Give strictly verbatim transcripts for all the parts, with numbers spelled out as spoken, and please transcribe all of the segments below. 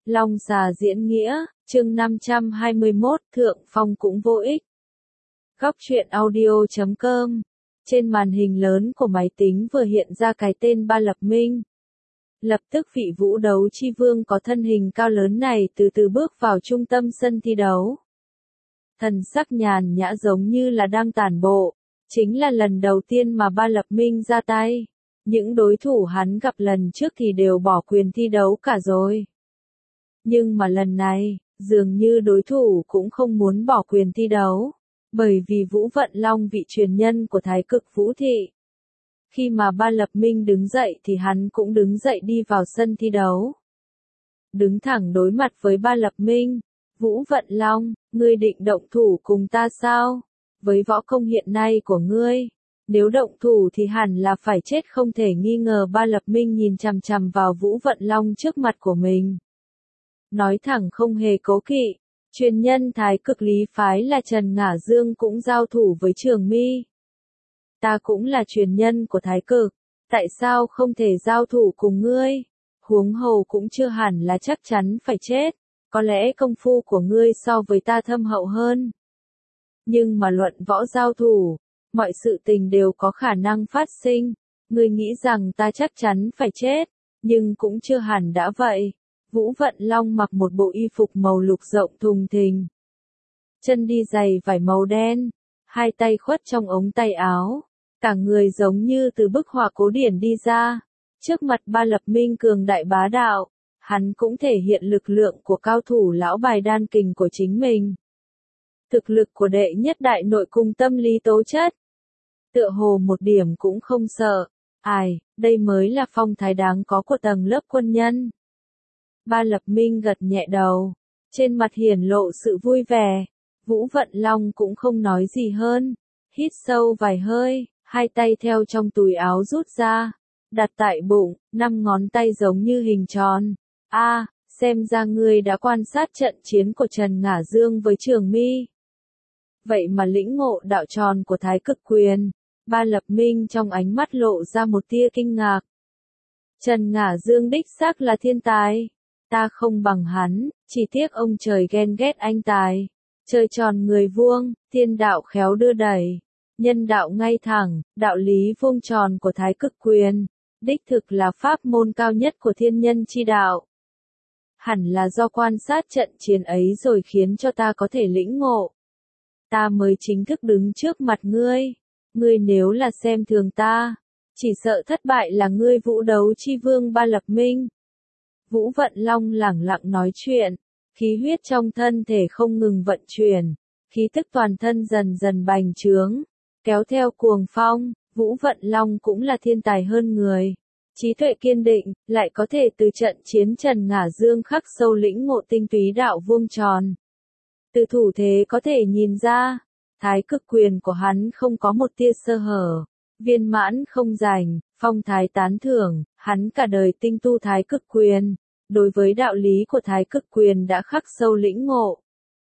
Long xà diễn nghĩa, chương năm trăm hai mươi mốt, Thượng Phong cũng vô ích. Góc truyện audio chấm com. Trên màn hình lớn của máy tính vừa hiện ra cái tên Ba Lập Minh. Lập tức vị vũ đấu chi vương có thân hình cao lớn này từ từ bước vào trung tâm sân thi đấu. Thần sắc nhàn nhã giống như là đang tản bộ. Chính là lần đầu tiên mà Ba Lập Minh ra tay. Những đối thủ hắn gặp lần trước thì đều bỏ quyền thi đấu cả rồi. Nhưng mà lần này, dường như đối thủ cũng không muốn bỏ quyền thi đấu. Bởi vì Vũ Vận Long vị truyền nhân của Thái Cực Vũ Thị. Khi mà Ba Lập Minh đứng dậy thì hắn cũng đứng dậy đi vào sân thi đấu. Đứng thẳng đối mặt với Ba Lập Minh. Vũ Vận Long, ngươi định động thủ cùng ta sao? Với võ công hiện nay của ngươi, nếu động thủ thì hẳn là phải chết không thể nghi ngờ. Ba Lập Minh nhìn chằm chằm vào Vũ Vận Long trước mặt của mình. Nói thẳng không hề cố kỵ, truyền nhân Thái Cực Lý phái là Trần Ngả Dương cũng giao thủ với Trường Mi. Ta cũng là truyền nhân của Thái Cực, tại sao không thể giao thủ cùng ngươi? Huống hồ cũng chưa hẳn là chắc chắn phải chết, có lẽ công phu của ngươi so với ta thâm hậu hơn. Nhưng mà luận võ giao thủ, mọi sự tình đều có khả năng phát sinh, ngươi nghĩ rằng ta chắc chắn phải chết, nhưng cũng chưa hẳn đã vậy. Vũ Vận Long mặc một bộ y phục màu lục rộng thùng thình. Chân đi giày vải màu đen, hai tay khuất trong ống tay áo, cả người giống như từ bức họa cổ điển đi ra. Trước mặt Ba Lập Minh cường đại bá đạo, hắn cũng thể hiện lực lượng của cao thủ lão bài đan kình của chính mình. Thực lực của đệ nhất đại nội cung tâm lý tố chất. Tựa hồ một điểm cũng không sợ. Ai, đây mới là phong thái đáng có của tầng lớp quân nhân. Ba Lập Minh gật nhẹ đầu, trên mặt hiển lộ sự vui vẻ. Vũ Vận Long cũng không nói gì hơn, hít sâu vài hơi, hai tay theo trong túi áo rút ra, đặt tại bụng, năm ngón tay giống như hình tròn. A, à, xem ra ngươi đã quan sát trận chiến của Trần Ngả Dương với Trường Mi. Vậy mà lĩnh ngộ đạo tròn của Thái Cực Quyền. Ba Lập Minh trong ánh mắt lộ ra một tia kinh ngạc. Trần Ngả Dương đích xác là thiên tài. Ta không bằng hắn, chỉ tiếc ông trời ghen ghét anh tài. Trời tròn người vuông, thiên đạo khéo đưa đẩy. Nhân đạo ngay thẳng, đạo lý vuông tròn của Thái Cực Quyền. Đích thực là pháp môn cao nhất của thiên nhân chi đạo. Hẳn là do quan sát trận chiến ấy rồi khiến cho ta có thể lĩnh ngộ. Ta mới chính thức đứng trước mặt ngươi. Ngươi nếu là xem thường ta, chỉ sợ thất bại là ngươi vũ đấu chi vương Ba Lập Minh. Vũ Vận Long lẳng lặng nói chuyện, khí huyết trong thân thể không ngừng vận chuyển, khí tức toàn thân dần dần bành trướng, kéo theo cuồng phong. Vũ Vận Long cũng là thiên tài hơn người, trí tuệ kiên định, lại có thể từ trận chiến Trần Ngả Dương khắc sâu lĩnh ngộ tinh túy đạo vuông tròn. Từ thủ thế có thể nhìn ra, Thái Cực Quyền của hắn không có một tia sơ hở, viên mãn không rành, phong thái tán thưởng, hắn cả đời tinh tu Thái Cực Quyền, đối với đạo lý của Thái Cực Quyền đã khắc sâu lĩnh ngộ.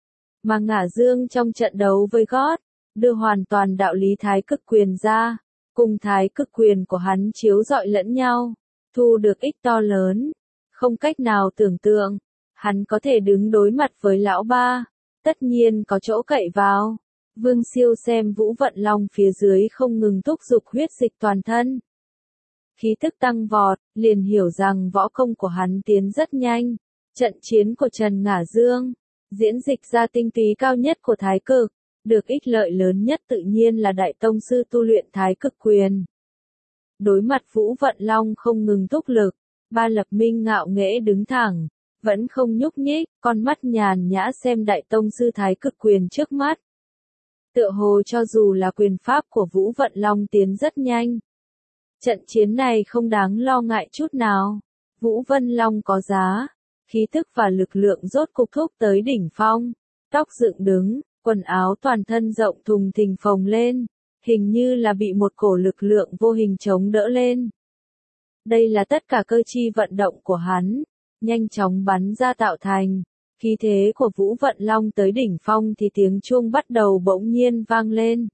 Mà Ngả Dương trong trận đấu với gót, đưa hoàn toàn đạo lý Thái Cực Quyền ra, cùng Thái Cực Quyền của hắn chiếu rọi lẫn nhau, thu được ích to lớn, không cách nào tưởng tượng, hắn có thể đứng đối mặt với lão ba, tất nhiên có chỗ cậy vào. Vương Siêu xem Vũ Vận Long phía dưới không ngừng thúc giục huyết dịch toàn thân. Khí tức tăng vọt, liền hiểu rằng võ công của hắn tiến rất nhanh. Trận chiến của Trần Ngả Dương, diễn dịch ra tinh túy cao nhất của Thái Cực, được ích lợi lớn nhất tự nhiên là đại tông sư tu luyện Thái Cực Quyền. Đối mặt Vũ Vận Long không ngừng thúc lực, Ba Lập Minh ngạo nghễ đứng thẳng, vẫn không nhúc nhích, con mắt nhàn nhã xem đại tông sư Thái Cực Quyền trước mắt. Tựa hồ cho dù là quyền pháp của Vũ Vận Long tiến rất nhanh. Trận chiến này không đáng lo ngại chút nào. Vũ Vận Long có giá, khí thức và lực lượng rốt cục thúc tới đỉnh phong. Tóc dựng đứng, quần áo toàn thân rộng thùng thình phồng lên, hình như là bị một cổ lực lượng vô hình chống đỡ lên. Đây là tất cả cơ chi vận động của hắn, nhanh chóng bắn ra tạo thành. Khí thế của Vũ Vận Long tới đỉnh phong thì tiếng chuông bắt đầu bỗng nhiên vang lên.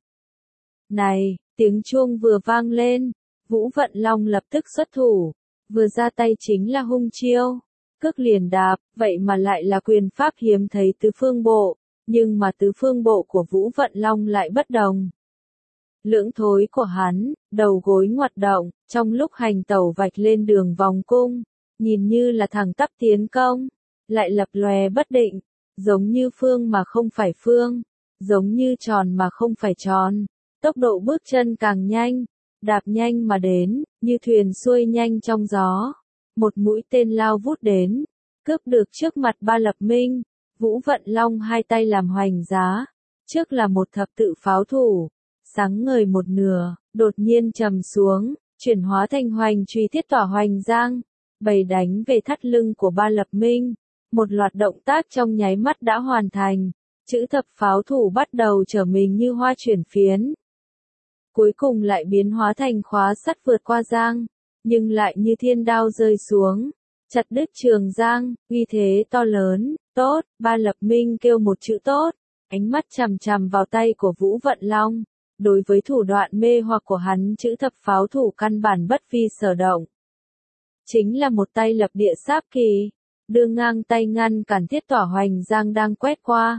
Này, tiếng chuông vừa vang lên, Vũ Vận Long lập tức xuất thủ, vừa ra tay chính là hung chiêu. cước liền đạp, vậy mà lại là quyền pháp hiếm thấy tứ phương bộ, nhưng mà tứ phương bộ của Vũ Vận Long lại bất đồng. Lưỡng thối của hắn, đầu gối ngoặt động, trong lúc hành tẩu vạch lên đường vòng cung, nhìn như là thẳng tắp tiến công, lại lập lòe bất định, giống như phương mà không phải phương, giống như tròn mà không phải tròn, tốc độ bước chân càng nhanh, đạp nhanh mà đến, như thuyền xuôi nhanh trong gió. Một mũi tên lao vút đến, cướp được trước mặt Ba Lập Minh, Vũ Vận Long hai tay làm hoành giá, trước là một thập tự pháo thủ, sáng ngời một nửa, đột nhiên trầm xuống, chuyển hóa thành hoành truy thiết tỏa hoành giang, bày đánh về thắt lưng của Ba Lập Minh. Một loạt động tác trong nháy mắt đã hoàn thành, chữ thập pháo thủ bắt đầu trở mình như hoa chuyển phiến. Cuối cùng lại biến hóa thành khóa sắt vượt qua giang, nhưng lại như thiên đao rơi xuống, chặt đứt trường giang, uy thế to lớn, tốt, Ba Lập Minh kêu một chữ tốt, ánh mắt chằm chằm vào tay của Vũ Vận Long, đối với thủ đoạn mê hoặc của hắn chữ thập pháo thủ căn bản bất vi sở động. Chính là một tay lập địa sáp kỳ, đưa ngang tay ngăn cản thiết tỏa hoành giang đang quét qua.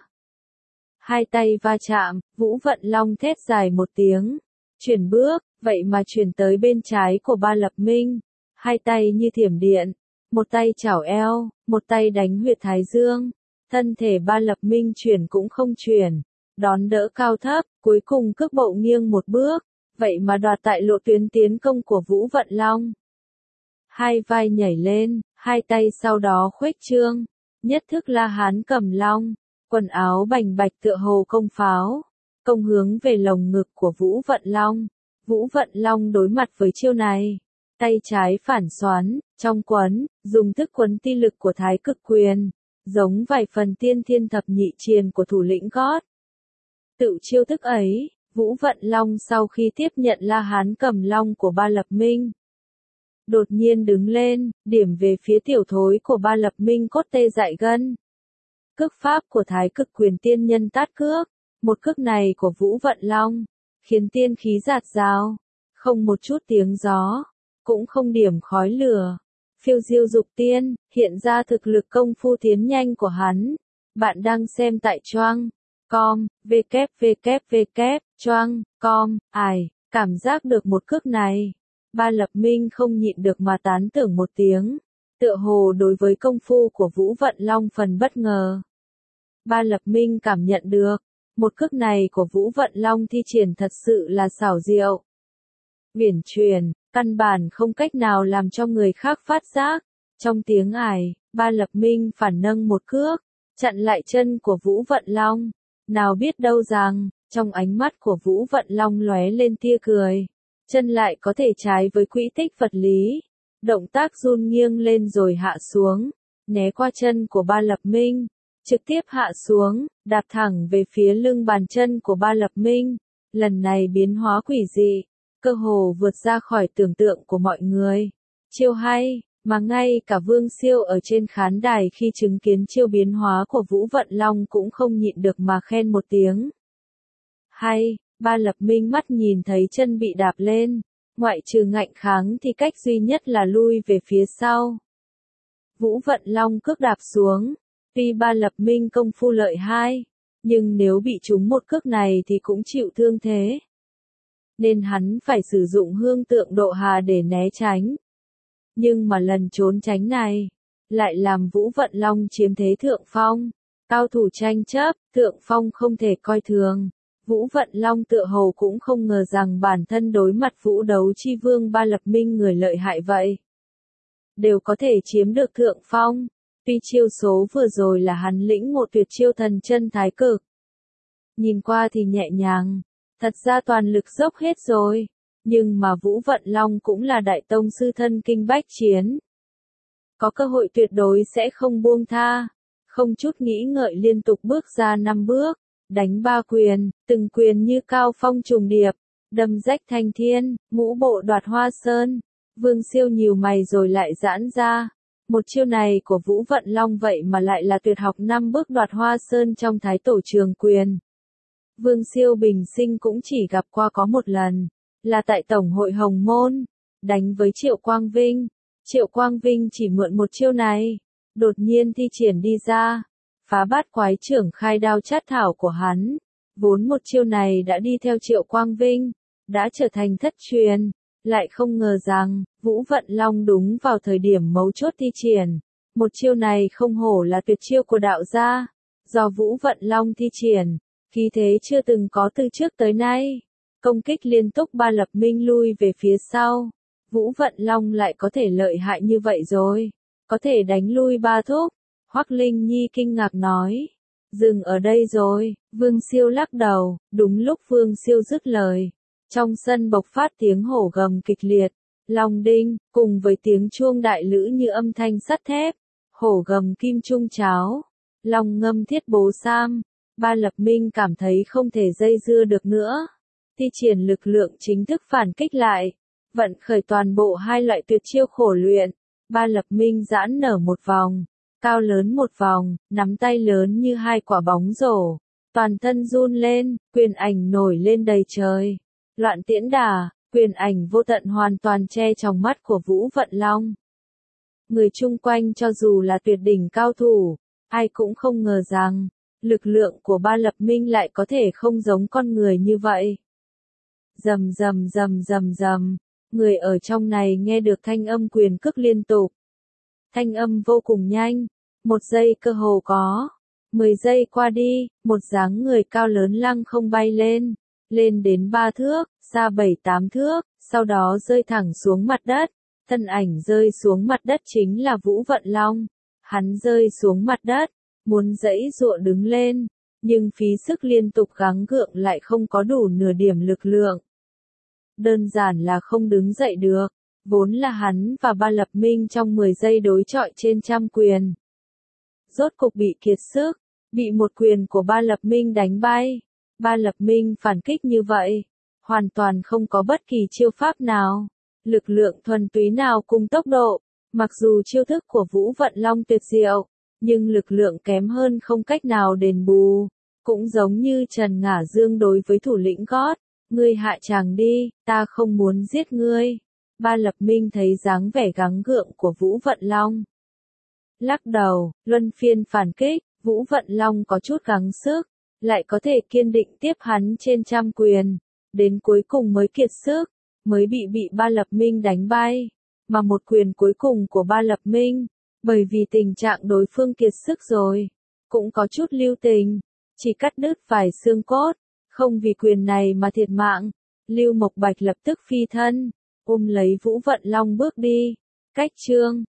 Hai tay va chạm, Vũ Vận Long thét dài một tiếng, chuyển bước, vậy mà chuyển tới bên trái của Ba Lập Minh, hai tay như thiểm điện, một tay chảo eo, một tay đánh huyệt thái dương, thân thể Ba Lập Minh chuyển cũng không chuyển, đón đỡ cao thấp, cuối cùng cước bộ nghiêng một bước, vậy mà đoạt tại lộ tuyến tiến công của Vũ Vận Long. Hai vai nhảy lên, hai tay sau đó khuếch trương, nhất thức La Hán Cầm Long, quần áo bành bạch tựa hồ công pháo, công hướng về lồng ngực của Vũ Vận Long. Vũ Vận Long đối mặt với chiêu này, tay trái phản xoắn, trong quấn, dùng thức quấn ti lực của Thái Cực Quyền, giống vài phần tiên thiên thập nhị triền của thủ lĩnh gót. Tự chiêu thức ấy, Vũ Vận Long sau khi tiếp nhận La Hán Cầm Long của Ba Lập Minh, đột nhiên đứng lên, điểm về phía tiểu thối của Ba Lập Minh cốt tê dại gân. Cước pháp của Thái Cực Quyền tiên nhân tát cước, một cước này của Vũ Vận Long, khiến tiên khí rạt rào, không một chút tiếng gió, cũng không điểm khói lửa. Phiêu diêu dục tiên, hiện ra thực lực công phu tiến nhanh của hắn. Bạn đang xem tại choang com, www, choang com, ai, cảm giác được một cước này. Ba Lập Minh không nhịn được mà tán thưởng một tiếng, tựa hồ đối với công phu của Vũ Vận Long phần bất ngờ. Ba Lập Minh cảm nhận được, một cước này của Vũ Vận Long thi triển thật sự là xảo diệu. Uyển chuyển, căn bản không cách nào làm cho người khác phát giác. Trong tiếng ải, Ba Lập Minh phản nâng một cước, chặn lại chân của Vũ Vận Long. Nào biết đâu rằng, trong ánh mắt của Vũ Vận Long lóe lên tia cười. Chân lại có thể trái với quỹ tích vật lý. Động tác run nghiêng lên rồi hạ xuống, né qua chân của Ba Lập Minh, trực tiếp hạ xuống, đạp thẳng về phía lưng bàn chân của Ba Lập Minh. Lần này biến hóa quỷ dị, cơ hồ vượt ra khỏi tưởng tượng của mọi người. Chiêu hay, mà ngay cả Vương Siêu ở trên khán đài khi chứng kiến chiêu biến hóa của Vũ Vận Long cũng không nhịn được mà khen một tiếng. Hay, Ba Lập Minh mắt nhìn thấy chân bị đạp lên, ngoại trừ ngạnh kháng thì cách duy nhất là lui về phía sau. Vũ Vận Long cước đạp xuống, tuy Ba Lập Minh công phu lợi hai, nhưng nếu bị trúng một cước này thì cũng chịu thương thế. Nên hắn phải sử dụng hương tượng độ hà để né tránh. Nhưng mà lần trốn tránh này, lại làm Vũ Vận Long chiếm thế thượng phong. Cao thủ tranh chấp, thượng phong không thể coi thường. Vũ Vận Long tựa hồ cũng không ngờ rằng bản thân đối mặt Vũ Đấu Chi Vương Ba Lập Minh người lợi hại vậy. Đều có thể chiếm được thượng phong. Tuy chiêu số vừa rồi là hắn lĩnh ngộ tuyệt chiêu thần chân thái cực. Nhìn qua thì nhẹ nhàng, thật ra toàn lực dốc hết rồi. Nhưng mà Vũ Vận Long cũng là đại tông sư thân kinh bách chiến. Có cơ hội tuyệt đối sẽ không buông tha. Không chút nghĩ ngợi liên tục bước ra năm bước, đánh ba quyền, từng quyền như cao phong trùng điệp, đâm rách thanh thiên, ngũ bộ đoạt hoa sơn. Vương Siêu nhíu mày rồi lại giãn ra. Một chiêu này của Vũ Vận Long vậy mà lại là tuyệt học năm bước đoạt hoa sơn trong Thái Tổ Trường Quyền. Vương Siêu bình sinh cũng chỉ gặp qua có một lần, là tại Tổng hội Hồng Môn, đánh với Triệu Quang Vinh. Triệu Quang Vinh chỉ mượn một chiêu này, đột nhiên thi triển đi ra, phá bát quái trưởng khai đao chát thảo của hắn. Vốn một chiêu này đã đi theo Triệu Quang Vinh, đã trở thành thất truyền, lại không ngờ rằng, Vũ Vận Long đúng vào thời điểm mấu chốt thi triển. Một chiêu này không hổ là tuyệt chiêu của đạo gia, do Vũ Vận Long thi triển, khí thế chưa từng có từ trước tới nay. Công kích liên tục ba Lập Minh lui về phía sau. Vũ Vận Long lại có thể lợi hại như vậy rồi, có thể đánh lui ba thúc. Hoắc Linh Nhi kinh ngạc nói, dừng ở đây rồi. Vương Siêu lắc đầu. Đúng lúc Vương Siêu dứt lời, trong sân bộc phát tiếng hổ gầm kịch liệt, long đinh, cùng với tiếng chuông đại lữ như âm thanh sắt thép, hổ gầm kim trung cháo, long ngâm thiết bố sam. Ba Lập Minh cảm thấy không thể dây dưa được nữa, thi triển lực lượng chính thức phản kích lại, vận khởi toàn bộ hai loại tuyệt chiêu khổ luyện. Ba Lập Minh giãn nở một vòng, cao lớn một vòng, nắm tay lớn như hai quả bóng rổ, toàn thân run lên, quyền ảnh nổi lên đầy trời. Loạn tiễn đà, quyền ảnh vô tận hoàn toàn che trong mắt của Vũ Vận Long. Người chung quanh cho dù là tuyệt đỉnh cao thủ, ai cũng không ngờ rằng, lực lượng của Ba Lập Minh lại có thể không giống con người như vậy. Rầm rầm rầm rầm rầm, người ở trong này nghe được thanh âm quyền cước liên tục. Thanh âm vô cùng nhanh, một giây cơ hồ có, mười giây qua đi, một dáng người cao lớn lăng không bay lên, lên đến ba thước, xa bảy tám thước, sau đó rơi thẳng xuống mặt đất. Thân ảnh rơi xuống mặt đất chính là Vũ Vận Long. Hắn rơi xuống mặt đất, muốn giãy giụa đứng lên, nhưng phí sức liên tục gắng gượng lại không có đủ nửa điểm lực lượng. Đơn giản là không đứng dậy được, vốn là hắn và Ba Lập Minh trong mười giây đối chọi trên trăm quyền. Rốt cục bị kiệt sức, bị một quyền của Ba Lập Minh đánh bay. Ba Lập Minh phản kích như vậy, hoàn toàn không có bất kỳ chiêu pháp nào, lực lượng thuần túy nào cùng tốc độ. Mặc dù chiêu thức của Vũ Vận Long tuyệt diệu, nhưng lực lượng kém hơn không cách nào đền bù. Cũng giống như Trần Ngả Dương đối với thủ lĩnh gót, ngươi hạ tràng đi, ta không muốn giết ngươi. Ba Lập Minh thấy dáng vẻ gắng gượng của Vũ Vận Long, lắc đầu. Luân phiên phản kích, Vũ Vận Long có chút gắng sức, lại có thể kiên định tiếp hắn trên trăm quyền, đến cuối cùng mới kiệt sức, mới bị bị Ba Lập Minh đánh bay. Mà một quyền cuối cùng của Ba Lập Minh, bởi vì tình trạng đối phương kiệt sức rồi, cũng có chút lưu tình, chỉ cắt đứt vài xương cốt, không vì quyền này mà thiệt mạng. Lưu Mộc Bạch lập tức phi thân, ôm lấy Vũ Vận Long bước đi. Cách chương